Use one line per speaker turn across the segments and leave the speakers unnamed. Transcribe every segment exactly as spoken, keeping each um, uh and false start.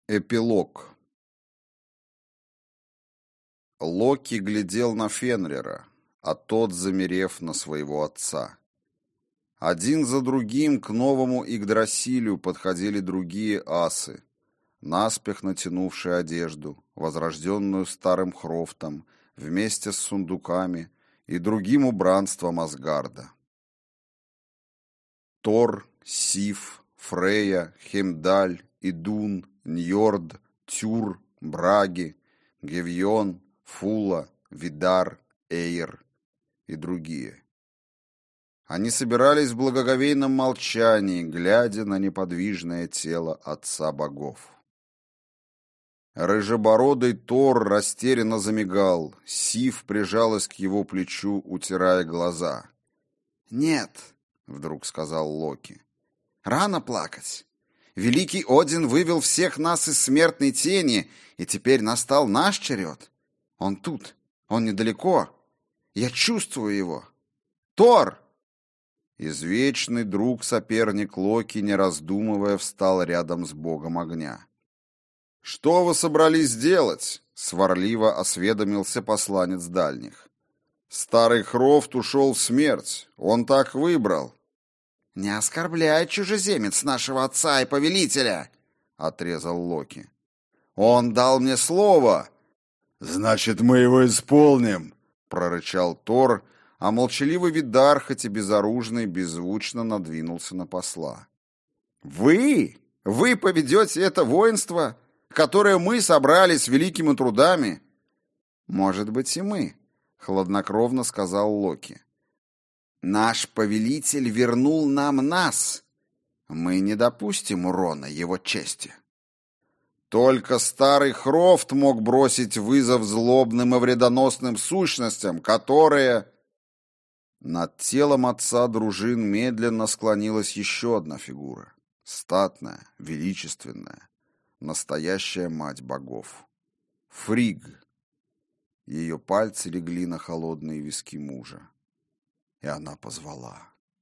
Эпилог. Локи глядел на Фенрира, а тот, замерев, на своего отца. Один за другим к новому Игдрасилю подходили другие асы, наспех натянувшие одежду, возрожденную старым Хрофтом, вместе с сундуками и другим убранством Асгарда. Тор, Сиф, Фрейя, Хемдаль, Идун, Ньорд, Тюр, Браги, Гевьон, Фула, Видар, Эйр и другие. Они собирались в благоговейном молчании, глядя на неподвижное тело отца богов. Рыжебородый Тор растерянно замигал, Сиф прижалась к его плечу, утирая глаза. «Нет», — вдруг сказал Локи, — «рано плакать. Великий Один вывел всех нас из смертной тени, и теперь настал наш черед. Он тут, он недалеко. Я чувствую его. Тор!» Извечный друг-соперник Локи, не раздумывая, встал рядом с богом огня. «Что вы собрались делать?» — сварливо осведомился посланец дальних. «Старый Хрофт ушел в смерть. Он так выбрал». «Не оскорбляй, чужеземец, нашего отца и повелителя!» — отрезал Локи. «Он дал мне слово!» «Значит, мы его исполним!» — прорычал Тор, а молчаливый Видар, хоть и безоружный, беззвучно надвинулся на посла. «Вы? Вы поведете это воинство, которое мы собрали с великими трудами?» «Может быть, и мы», — хладнокровно сказал Локи. «Наш повелитель вернул нам нас. Мы не допустим урона его чести». Только старый Хрофт мог бросить вызов злобным и вредоносным сущностям, которые... Над телом отца дружин медленно склонилась еще одна фигура. Статная, величественная, настоящая мать богов. Фригг. Ее пальцы легли на холодные виски мужа. И она позвала.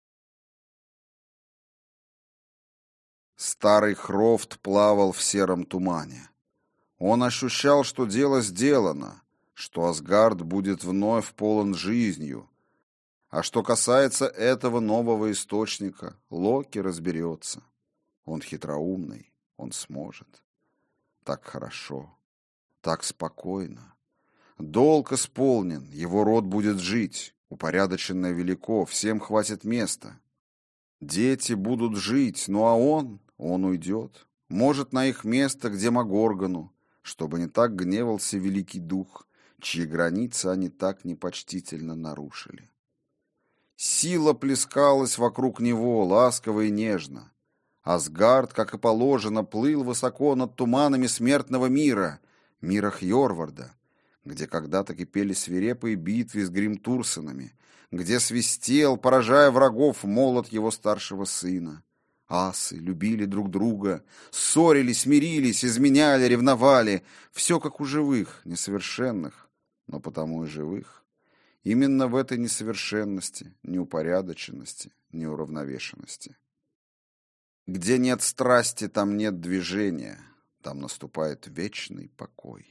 Старый Хрофт плавал в сером тумане. Он ощущал, что дело сделано, что Асгард будет вновь полон жизнью. А что касается этого нового источника, Локи разберется. Он хитроумный, он сможет. Так хорошо, так спокойно. Долг исполнен, его род будет жить, упорядоченное велико, всем хватит места. Дети будут жить, ну а он, он уйдет. Может, на их место, где Магоргану, чтобы не так гневался великий дух, чьи границы они так непочтительно нарушили. Сила плескалась вокруг него, ласково и нежно. Асгард, как и положено, плыл высоко над туманами смертного мира, мира Хьорварда, где когда-то кипели свирепые битвы с Гримтурсенами, где свистел, поражая врагов, молот его старшего сына. Асы любили друг друга, ссорились, мирились, изменяли, ревновали, все как у живых, несовершенных, но потому и живых. Именно в этой несовершенности, неупорядоченности, неуравновешенности. Где нет страсти, там нет движения, там наступает вечный покой.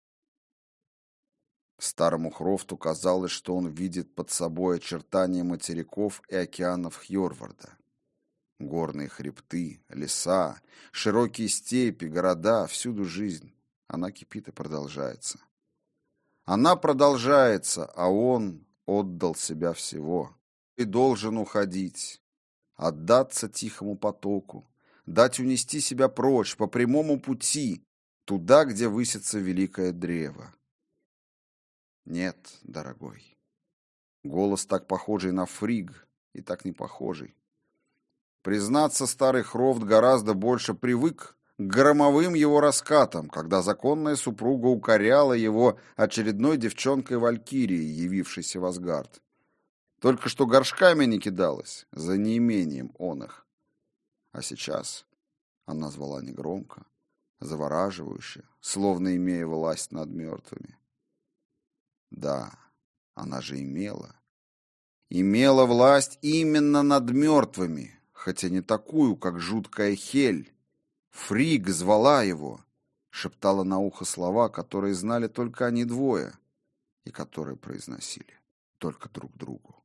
Старому Хрофту казалось, что он видит под собой очертания материков и океанов Хьорварда. Горные хребты, леса, широкие степи, города, всюду жизнь. Она кипит и продолжается. Она продолжается, а он отдал себя всего и должен уходить, отдаться тихому потоку, дать унести себя прочь по прямому пути, туда, где высится великое древо. Нет, дорогой. Голос так похожий на Фригг и так не похожий. Признаться, старый Хрофт гораздо больше привык к громовым его раскатам, когда законная супруга укоряла его очередной девчонкой-валькирией, явившейся в Асгард. Только что горшками не кидалась, за неимением он их. А сейчас она звала негромко, завораживающе, словно имея власть над мертвыми. Да, она же имела. Имела власть именно над мертвыми, хотя не такую, как жуткая Хель. Фригг звала его. шептала на ухо слова, которые знали только они двое и которые произносили только друг другу.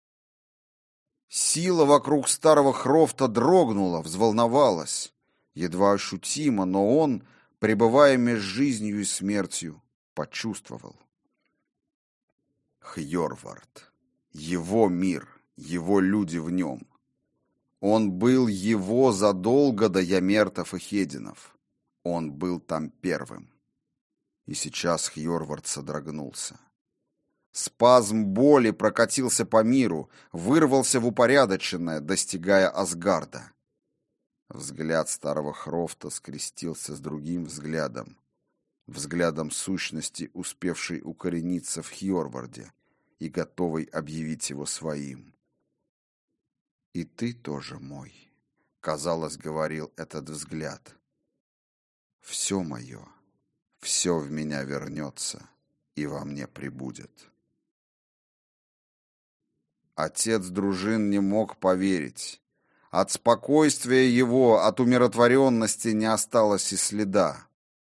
Сила вокруг старого Хрофта дрогнула, взволновалась, едва ощутимо, но он, пребывая меж жизнью и смертью, почувствовал. Хьорвард, его мир, его люди в нем. Он был его задолго до Ямертов и Хединов. Он был там первым. И сейчас Хьорвард содрогнулся. Спазм боли прокатился по миру, вырвался в упорядоченное, достигая Асгарда. Взгляд старого Хрофта скрестился с другим взглядом, взглядом сущности, успевшей укорениться в Хьорварде и готовой объявить его своим. «И ты тоже мой», — казалось, говорил этот взгляд. «Все мое, все в меня вернется и во мне пребудет». Отец дружин не мог поверить. От спокойствия его, от умиротворенности не осталось и следа.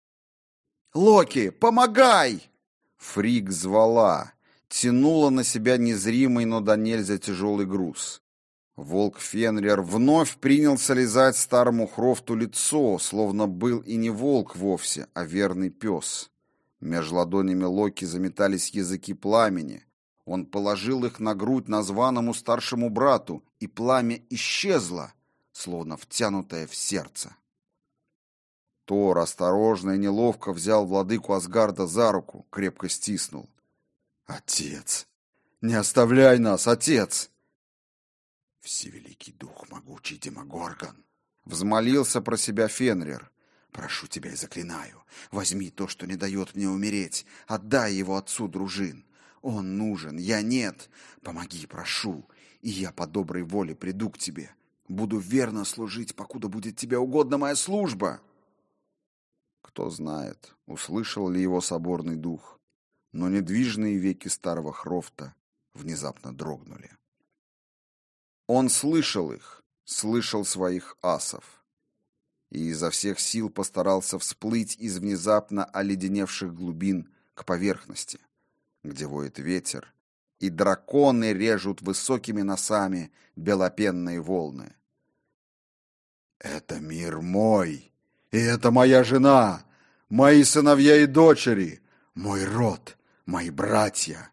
«Локи, помогай!» Фригг звала, тянула на себя незримый, но до нельзя тяжелый груз. Волк Фенрир вновь принялся лизать старому Хрофту лицо, словно был и не волк вовсе, а верный пес. Меж ладонями Локи заметались языки пламени. Он положил их на грудь названному старшему брату, и пламя исчезло, словно втянутое в сердце. Тор осторожно и неловко взял владыку Асгарда за руку, крепко стиснул. «Отец! Не оставляй нас, отец!» «Всевеликий дух, могучий Демогоргон!» Взмолился про себя Фенрир. «Прошу тебя и заклинаю, возьми то, что не дает мне умереть, отдай его отцу дружин. Он нужен, я нет. Помоги, прошу, и я по доброй воле приду к тебе. Буду верно служить, покуда будет тебе угодна моя служба». Кто знает, услышал ли его соборный дух, но недвижные веки старого Хрофта внезапно дрогнули. Он слышал их, слышал своих асов, и изо всех сил постарался всплыть из внезапно оледеневших глубин к поверхности, где воет ветер, и драконы режут высокими носами белопенные волны. «Это мир мой, и это моя жена, мои сыновья и дочери, мой род, мои братья».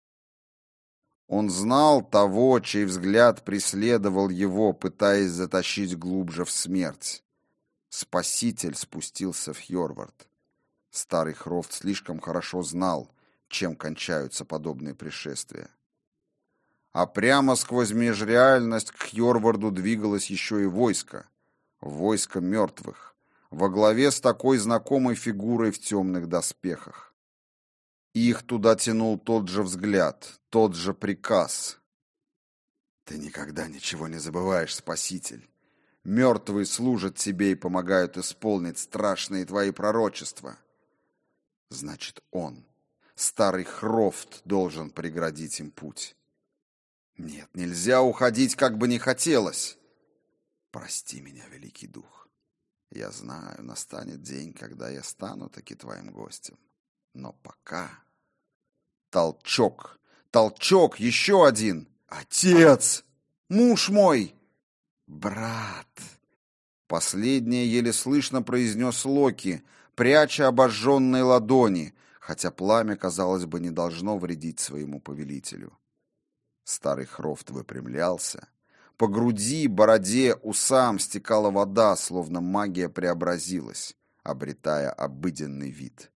Он знал того, чей взгляд преследовал его, пытаясь затащить глубже в смерть. Спаситель спустился в Хьорвард. Старый Хрофт слишком хорошо знал, чем кончаются подобные пришествия. А прямо сквозь межреальность к Хьорварду двигалось еще и войско. Войско мертвых, во главе с такой знакомой фигурой в темных доспехах. Их туда тянул тот же взгляд, тот же приказ. «Ты никогда ничего не забываешь, Спаситель. Мертвые служат тебе и помогают исполнить страшные твои пророчества. Значит, он, старый Хрофт, должен преградить им путь. Нет, нельзя уходить, как бы не хотелось. Прости меня, великий дух. Я знаю, настанет день, когда я стану таки твоим гостем. Но пока...» Толчок, толчок, еще один. «Отец! Муж мой!» «Брат!» Последнее еле слышно произнес Локи, пряча обожженные ладони, хотя пламя, казалось бы, не должно вредить своему повелителю. Старый Хрофт выпрямлялся. По груди, бороде, усам стекала вода, словно магия преобразилась, обретая обыденный вид.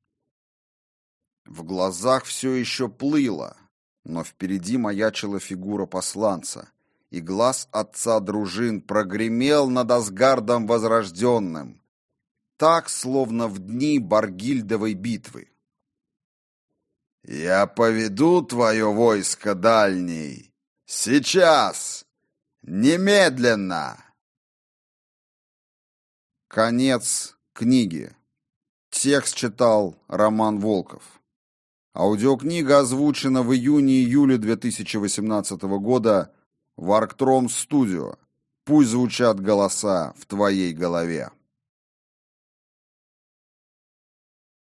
В глазах все еще плыло, но впереди маячила фигура посланца, и глаз отца дружин прогремел над Асгардом возрожденным, так, словно в дни Баргильдовой битвы. «Я поведу твое войско дальний! Сейчас! Немедленно!» Конец книги. Текст читал Роман Волков. Аудиокнига озвучена в июне-июле две тысячи восемнадцатого года в Арктром Студио. Пусть звучат голоса в твоей голове.